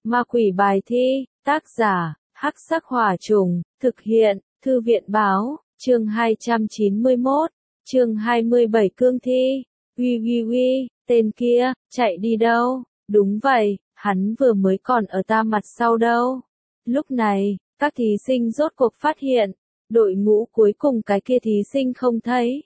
Ma quỷ bài thi, tác giả, Hắc Sắc Hỏa Trùng, thực hiện, Thư viện báo, chương 291, chương 27 cương thi. Uy, tên kia, chạy đi đâu? Đúng vậy, hắn vừa mới còn ở ta mặt sau đâu. Lúc này, các thí sinh rốt cuộc phát hiện, đội ngũ cuối cùng cái kia thí sinh không thấy.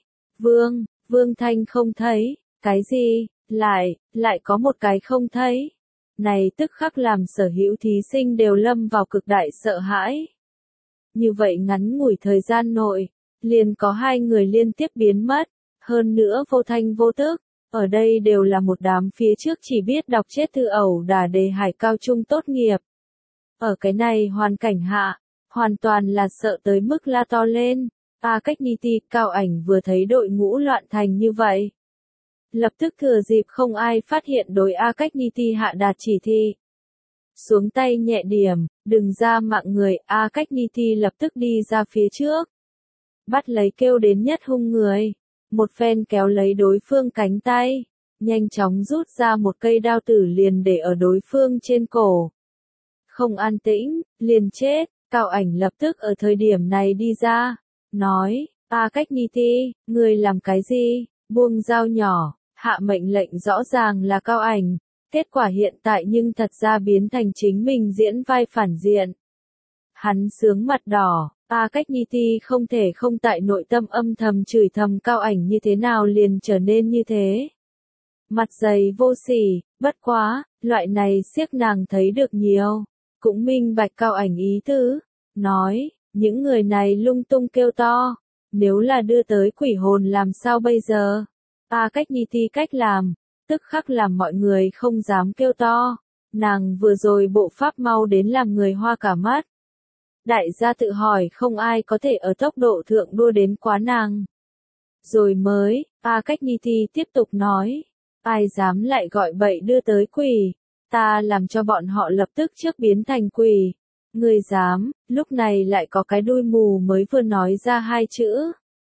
Vương Thanh không thấy, cái gì, lại có một cái không thấy. Này tức khắc làm sở hữu thí sinh đều lâm vào cực đại sợ hãi. Như vậy ngắn ngủi thời gian nội, liền có hai người liên tiếp biến mất, hơn nữa vô thanh vô tức, ở đây đều là một đám phía trước chỉ biết đọc chết thư ẩu đả đề hải cao trung tốt nghiệp. Ở cái này hoàn cảnh hạ, hoàn toàn là sợ tới mức la to lên, Cách Ni Ti Cao Ảnh vừa thấy đội ngũ loạn thành như vậy. Lập tức thừa dịp không ai phát hiện đối Cách Ni Ti hạ đạt chỉ thị. Xuống tay nhẹ điểm, đừng ra mạng người, Cách Ni Ti lập tức đi ra phía trước. Bắt lấy kêu đến nhất hung người. Một phen kéo lấy đối phương cánh tay. Nhanh chóng rút ra một cây đao tử liền để ở đối phương trên cổ. Không an tĩnh, liền chết, Cao Ảnh lập tức ở thời điểm này đi ra. Nói, Cách Ni Ti, người làm cái gì? Buông dao nhỏ, hạ mệnh lệnh rõ ràng là Cao Ảnh. Kết quả hiện tại nhưng thật ra biến thành chính mình diễn vai phản diện. Hắn sướng mặt đỏ, Cách Ni Ti không thể không tại nội tâm âm thầm chửi thầm Cao Ảnh như thế nào liền trở nên như thế. Mặt dày vô sỉ, bất quá, loại này siếc nàng thấy được nhiều. Cũng minh bạch Cao Ảnh ý tứ, nói, những người này lung tung kêu to, nếu là đưa tới quỷ hồn làm sao bây giờ? Cách Ni Ti cách làm, tức khắc làm mọi người không dám kêu to, nàng vừa rồi bộ pháp mau đến làm người hoa cả mắt. Đại gia tự hỏi không ai có thể ở tốc độ thượng đua đến quá nàng. Rồi mới, Cách Ni Ti tiếp tục nói, ai dám lại gọi bậy đưa tới quỷ, ta làm cho bọn họ lập tức trước biến thành quỷ. Người dám, lúc này lại có cái đuôi mù mới vừa nói ra hai chữ.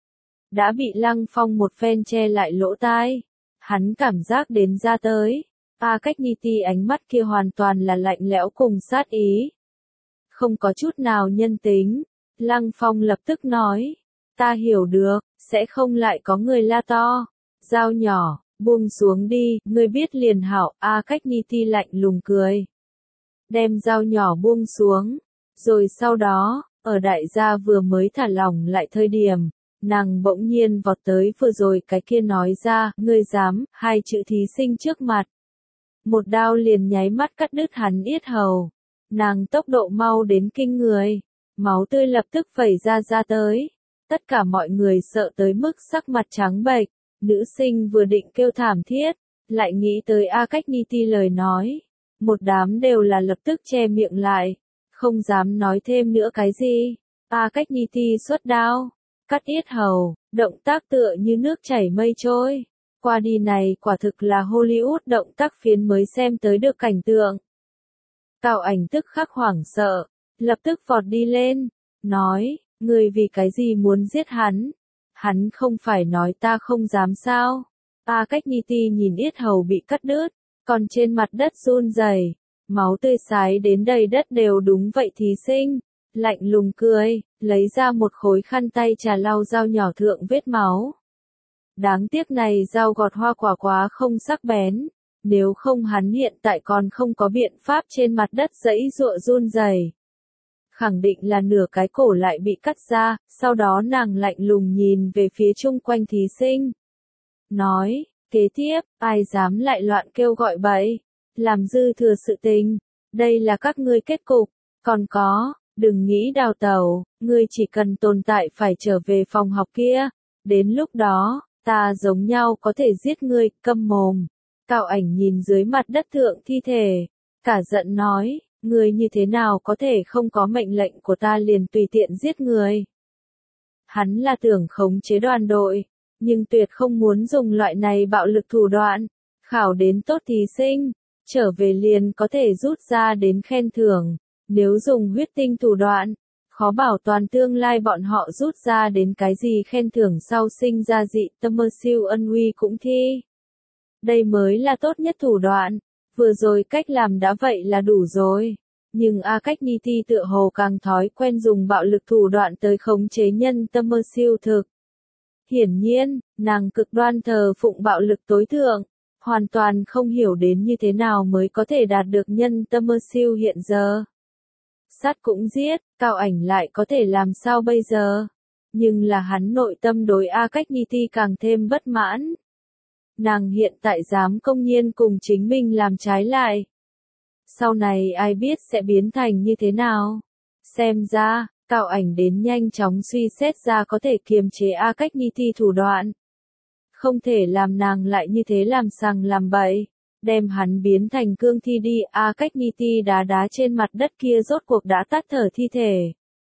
Đã bị Lăng Phong một phen che lại lỗ tai. Hắn cảm giác đến ra tới. Cách Ni Ti ánh mắt kia hoàn toàn là lạnh lẽo cùng sát ý. Không có chút nào nhân tính. Lăng Phong lập tức nói. Ta hiểu được, sẽ không lại có người la to. Dao nhỏ, buông xuống đi, ngươi biết liền hảo. Cách Ni Ti lạnh lùng cười. Đem dao nhỏ buông xuống. Rồi sau đó, ở đại gia vừa mới thả lỏng lại thời điểm, nàng bỗng nhiên vọt tới vừa rồi cái kia nói ra, ngươi dám, hai chữ thí sinh trước mặt. Một đao liền nháy mắt cắt đứt hắn yết hầu. Nàng tốc độ mau đến kinh người. Máu tươi lập tức vẩy ra tới. Tất cả mọi người sợ tới mức sắc mặt trắng bệch. Nữ sinh vừa định kêu thảm thiết, lại nghĩ tới Cách Ni Ti lời nói. Một đám đều là lập tức che miệng lại. Không dám nói thêm nữa cái gì. Cách Ni Ti xuất đao. Cắt yết hầu, động tác tựa như nước chảy mây trôi. Qua đi này quả thực là Hollywood động tác phiến mới xem tới được cảnh tượng. Cao Ảnh tức khắc hoảng sợ, lập tức vọt đi lên, nói, người vì cái gì muốn giết hắn? Hắn không phải nói ta không dám sao? Cách Ni Ti nhìn yết hầu bị cắt đứt, còn trên mặt đất run rẩy, máu tươi sái đến đầy đất đều đúng vậy thí sinh. Lạnh lùng cười, lấy ra một khối khăn tay trà lau dao nhỏ thượng vết máu. Đáng tiếc này dao gọt hoa quả quá không sắc bén, nếu không hắn hiện tại còn không có biện pháp trên mặt đất giãy giụa run rẩy. Khẳng định là nửa cái cổ lại bị cắt ra, sau đó nàng lạnh lùng nhìn về phía chung quanh thí sinh. Nói, kế tiếp, ai dám lại loạn kêu gọi bậy, làm dư thừa sự tình, đây là các ngươi kết cục, còn có. Đừng nghĩ đào tẩu, ngươi chỉ cần tồn tại phải trở về phòng học kia. Đến lúc đó, ta giống nhau có thể giết ngươi, câm mồm. Cao Ảnh nhìn dưới mặt đất thượng thi thể. Cả giận nói, ngươi như thế nào có thể không có mệnh lệnh của ta liền tùy tiện giết người. Hắn là tưởng khống chế đoàn đội, nhưng tuyệt không muốn dùng loại này bạo lực thủ đoạn. Khảo đến tốt thí sinh, trở về liền có thể rút ra đến khen thưởng. Nếu dùng huyết tinh thủ đoạn, khó bảo toàn tương lai bọn họ rút ra đến cái gì khen thưởng sau sinh ra dị tâm mơ siêu ân uy cũng thi. Đây mới là tốt nhất thủ đoạn. Vừa rồi cách làm đã vậy là đủ rồi. Nhưng A Cách Ni Ti tựa hồ càng thói quen dùng bạo lực thủ đoạn tới khống chế nhân tâm mơ siêu thực. Hiển nhiên, nàng cực đoan thờ phụng bạo lực tối thượng, hoàn toàn không hiểu đến như thế nào mới có thể đạt được nhân tâm mơ siêu hiện giờ. Sát cũng giết, Cao Ảnh lại có thể làm sao bây giờ? Nhưng là hắn nội tâm đối A Cách Ni Ti càng thêm bất mãn. Nàng hiện tại dám công nhiên cùng chính mình làm trái lại. Sau này ai biết sẽ biến thành như thế nào? Xem ra, Cao Ảnh đến nhanh chóng suy xét ra có thể kiềm chế A Cách Ni Ti thủ đoạn. Không thể làm nàng lại như thế làm sằng làm bậy, đem hắn biến thành cương thi đi. A Cách Ni Ti đá đá trên mặt đất kia rốt cuộc đã tắt thở thi thể.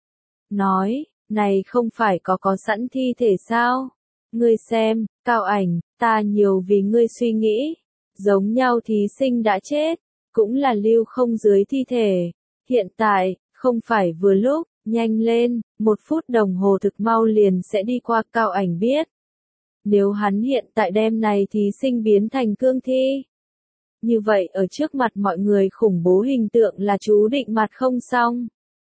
Nói, này không phải có sẵn thi thể sao? Ngươi xem, Cao Ảnh, ta nhiều vì ngươi suy nghĩ. Giống nhau thí sinh đã chết, cũng là lưu không dưới thi thể. Hiện tại, không phải vừa lúc, nhanh lên, 1 phút đồng hồ thực mau liền sẽ đi qua. Cao Ảnh biết. Nếu hắn hiện tại đem này thí sinh biến thành cương thi, như vậy ở trước mặt mọi người khủng bố hình tượng là chú định mặt không xong.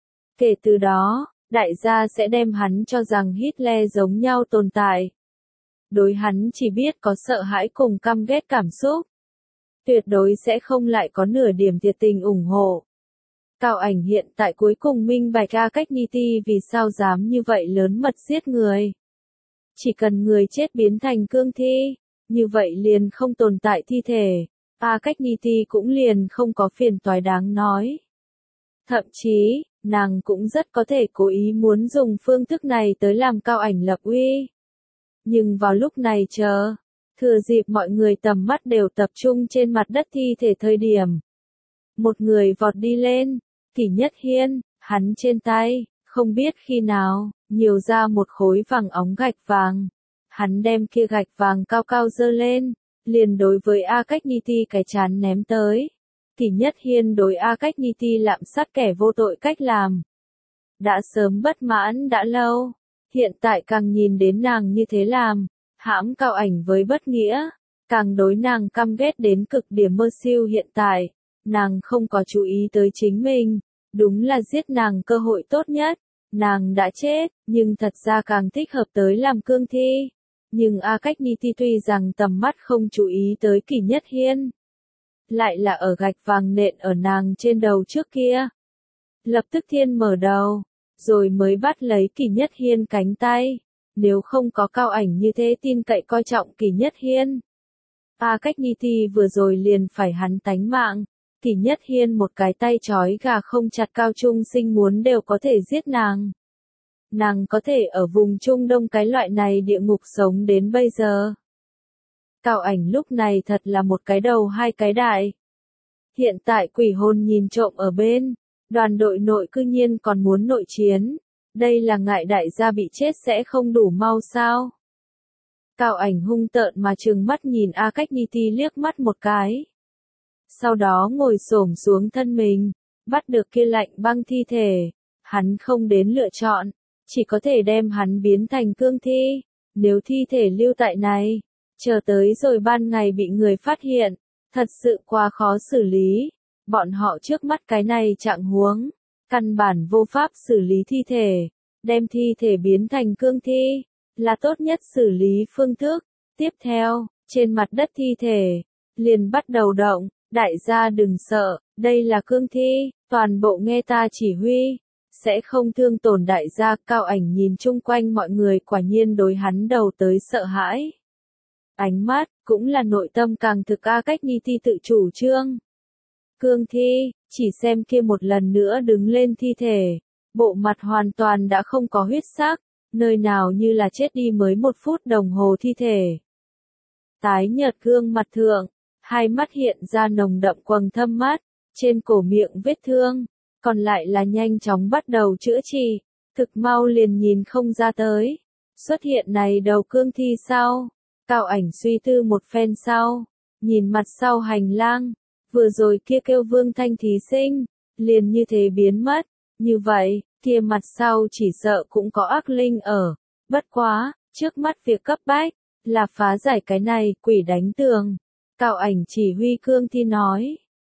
Kể từ đó, đại gia sẽ đem hắn cho rằng Hitler giống nhau tồn tại. Đối hắn chỉ biết có sợ hãi cùng căm ghét cảm xúc. Tuyệt đối sẽ không lại có nửa điểm thiệt tình ủng hộ. Cao Ảnh hiện tại cuối cùng minh bạch A Cách Ni Ti vì sao dám như vậy lớn mật giết người. Chỉ cần người chết biến thành cương thi, như vậy liền không tồn tại thi thể, A Cách Ni Ti cũng liền không có phiền toái đáng nói. Thậm chí, nàng cũng rất có thể cố ý muốn dùng phương thức này tới làm Cao Ảnh lập uy. Nhưng vào lúc này thừa dịp mọi người tầm mắt đều tập trung trên mặt đất thi thể thời điểm. Một người vọt đi lên, Kỷ Nhất Hiên, hắn trên tay, không biết khi nào, nhiều ra một khối vàng óng gạch vàng. Hắn đem kia gạch vàng cao cao giơ lên, liền đối với A Cách Ni Ti cái chán ném tới. Kỷ Nhất Hiên đối A Cách Ni Ti lạm sát kẻ vô tội cách làm. Đã sớm bất mãn đã lâu, hiện tại càng nhìn đến nàng như thế làm, hãm Cao Ảnh với bất nghĩa, càng đối nàng căm ghét đến cực điểm. Mơ siêu hiện tại, nàng không có chú ý tới chính mình, đúng là giết nàng cơ hội tốt nhất. Nàng đã chết, nhưng thật ra càng thích hợp tới làm cương thi. Nhưng A Cách Ni Ti tuy rằng tầm mắt không chú ý tới Kỷ Nhất Hiên, lại là ở gạch vàng nện ở nàng trên đầu trước kia. Lập tức thiên mở đầu, rồi mới bắt lấy Kỷ Nhất Hiên cánh tay. Nếu không có Cao Ảnh như thế tin cậy coi trọng Kỷ Nhất Hiên, A Cách Ni Ti vừa rồi liền phải hắn tánh mạng. Kỷ Nhất Hiên một cái tay trói gà không chặt Cao Trung Sinh muốn đều có thể giết nàng. Nàng có thể ở vùng Trung Đông cái loại này địa ngục sống đến bây giờ. Cao Ảnh lúc này thật là một cái đầu hai cái đại. Hiện tại quỷ hồn nhìn trộm ở bên, đoàn đội nội cư nhiên còn muốn nội chiến. Đây là ngại đại gia bị chết sẽ không đủ mau sao? Cao Ảnh hung tợn mà trừng mắt nhìn A Cách Ni Ti liếc mắt một cái. Sau đó ngồi xổm xuống thân mình, bắt được kia lạnh băng thi thể. Hắn không đến lựa chọn, chỉ có thể đem hắn biến thành cương thi. Nếu thi thể lưu tại này, chờ tới rồi ban ngày bị người phát hiện, thật sự quá khó xử lý. Bọn họ trước mắt cái này trạng huống, căn bản vô pháp xử lý thi thể, đem thi thể biến thành cương thi, là tốt nhất xử lý phương thức. Tiếp theo, trên mặt đất thi thể, liền bắt đầu động, đại gia đừng sợ, đây là cương thi, toàn bộ nghe ta chỉ huy, sẽ không thương tổn đại gia. Cao Ảnh nhìn chung quanh mọi người quả nhiên đối hắn đầu tới sợ hãi. Ánh mắt, cũng là nội tâm càng thực. A Cách Ni Ti tự chủ trương. Cương thi, chỉ xem kia một lần nữa đứng lên thi thể, bộ mặt hoàn toàn đã không có huyết sắc, nơi nào như là chết đi mới 1 phút đồng hồ thi thể. Tái nhợt gương mặt thượng, hai mắt hiện ra nồng đậm quầng thâm mắt, trên cổ miệng vết thương, còn lại là nhanh chóng bắt đầu chữa trị, thực mau liền nhìn không ra tới. Xuất hiện này đầu cương thi sao? Cao Ảnh suy tư một phen sau, nhìn mặt sau hành lang, vừa rồi kia kêu Vương Thanh thí sinh, liền như thế biến mất, như vậy, kia mặt sau chỉ sợ cũng có ác linh ở, bất quá, trước mắt việc cấp bách, là phá giải cái này, quỷ đánh tường. Cao Ảnh chỉ huy cương thi nói,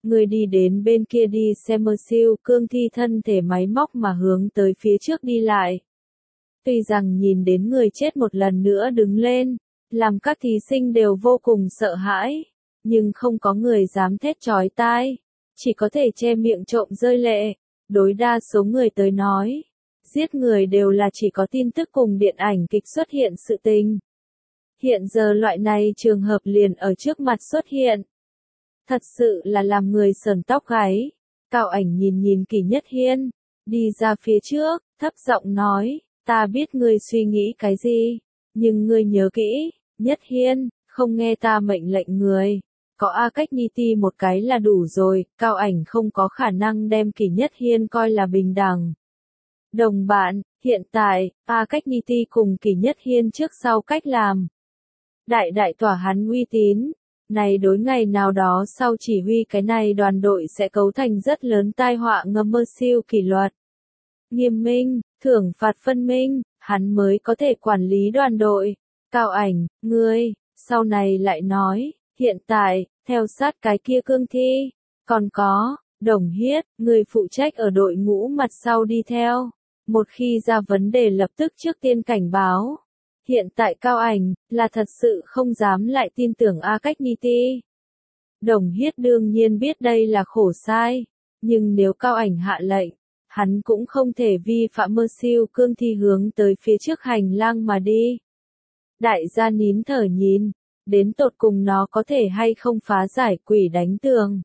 Người đi đến bên kia đi xem mơ siêu, cương thi thân thể máy móc mà hướng tới phía trước đi lại. Tuy rằng nhìn đến người chết một lần nữa đứng lên, làm các thí sinh đều vô cùng sợ hãi, nhưng không có người dám thét chói tai, chỉ có thể che miệng trộm rơi lệ. Đối đa số người tới nói, giết người đều là chỉ có tin tức cùng điện ảnh kịch xuất hiện sự tình. Hiện giờ loại này trường hợp liền ở trước mặt xuất hiện. Thật sự là làm người sởn tóc gáy. Cao Ảnh nhìn nhìn Kỷ Nhất Hiên, đi ra phía trước, thấp giọng nói, ta biết ngươi suy nghĩ cái gì, nhưng ngươi nhớ kỹ, Nhất Hiên, không nghe ta mệnh lệnh người. Có A Cách Nhi Ti một cái là đủ rồi, Cao Ảnh không có khả năng đem Kỷ Nhất Hiên coi là bình đẳng. Đồng bạn, hiện tại, A Cách Nhi Ti cùng Kỷ Nhất Hiên trước sau cách làm. Đại tỏa hắn uy tín. Này đối ngày nào đó sau chỉ huy cái này đoàn đội sẽ cấu thành rất lớn tai họa ngầm mơ siêu kỷ luật. Nghiêm minh, thưởng phạt phân minh, hắn mới có thể quản lý đoàn đội. Cao Ảnh, ngươi, sau này lại nói, hiện tại, theo sát cái kia cương thi. Còn có, Đồng Hiết, người phụ trách ở đội ngũ mặt sau đi theo. Một khi ra vấn đề lập tức trước tiên cảnh báo. Hiện tại Cao Ảnh, là thật sự không dám lại tin tưởng A Cách Nhi Ti. Đồng Hiết đương nhiên biết đây là khổ sai, nhưng nếu Cao Ảnh hạ lệnh, hắn cũng không thể vi phạm mơ siêu cương thi hướng tới phía trước hành lang mà đi. Đại gia nín thở nhìn, đến tột cùng nó có thể hay không phá giải quỷ đánh tường.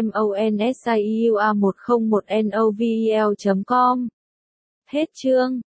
MONSIUA101NOVEL.com Hết chương.